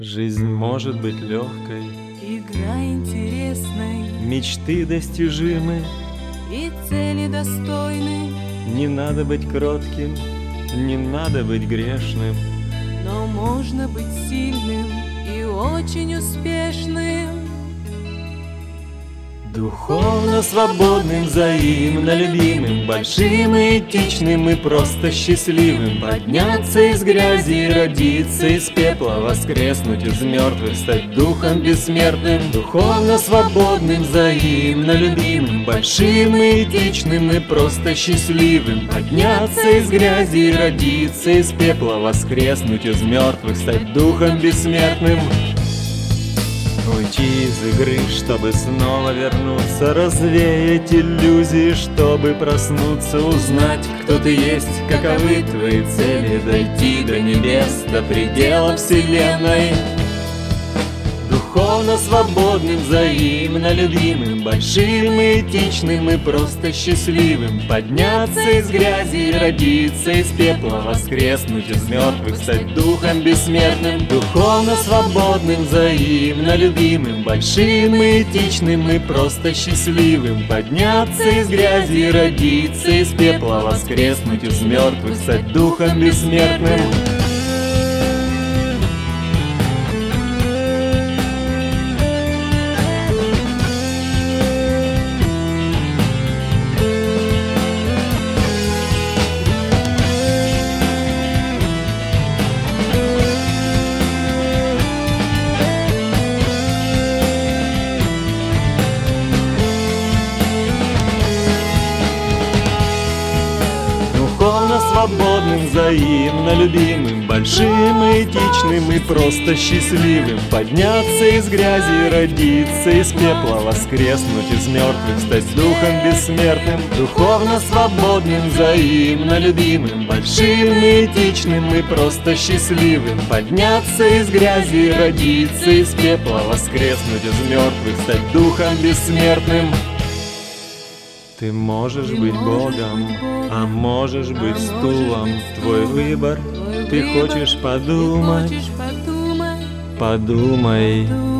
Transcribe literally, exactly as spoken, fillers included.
Жизнь может быть легкой, игра интересной, мечты достижимы, и цели достойны, не надо быть кротким, не надо быть грешным. но можно быть сильным и очень успешным. Духовно свободным, взаимно любимым, большим и этичным и просто счастливым. Подняться из грязи, родиться из пепла, воскреснуть из мертвых, стать духом бессмертным. Духовно свободным, взаимно любимым, большим и этичным и просто счастливым. Подняться из грязи, родиться из пепла, воскреснуть из мертвых, стать духом бессмертным. Уйти из игры, чтобы снова вернуться, развеять иллюзии, чтобы проснуться, узнать, кто ты есть, каковы твои цели, дойти до небес, до предела вселенной. Духовно свободным, взаимно любимым, большим и этичным и просто счастливым. Подняться из грязи, родиться из пепла, воскреснуть из мертвых, стать духом бессмертным. Духовно свободным, взаимно любимым, большим и этичным и просто счастливым. Подняться из грязи, родиться из пепла, воскреснуть из мертвых, стать духом бессмертным. Духовно свободным, взаимно любимым, большим и этичным и просто счастливым. Подняться из грязи, родиться из пепла, воскреснуть из мертвых, стать духом бессмертным. Духовно свободным, взаимно любимым, большим и этичным и просто счастливым. Подняться из грязи, родиться из пепла, воскреснуть из мертвых, стать духом бессмертным. Ты можешь Ты быть можешь Богом, быть Богом, а можешь а быть можешь стулом. быть Твой стулом. выбор, Твой ты выбор, хочешь ты подумать, хочешь подумать, подумай. подумай.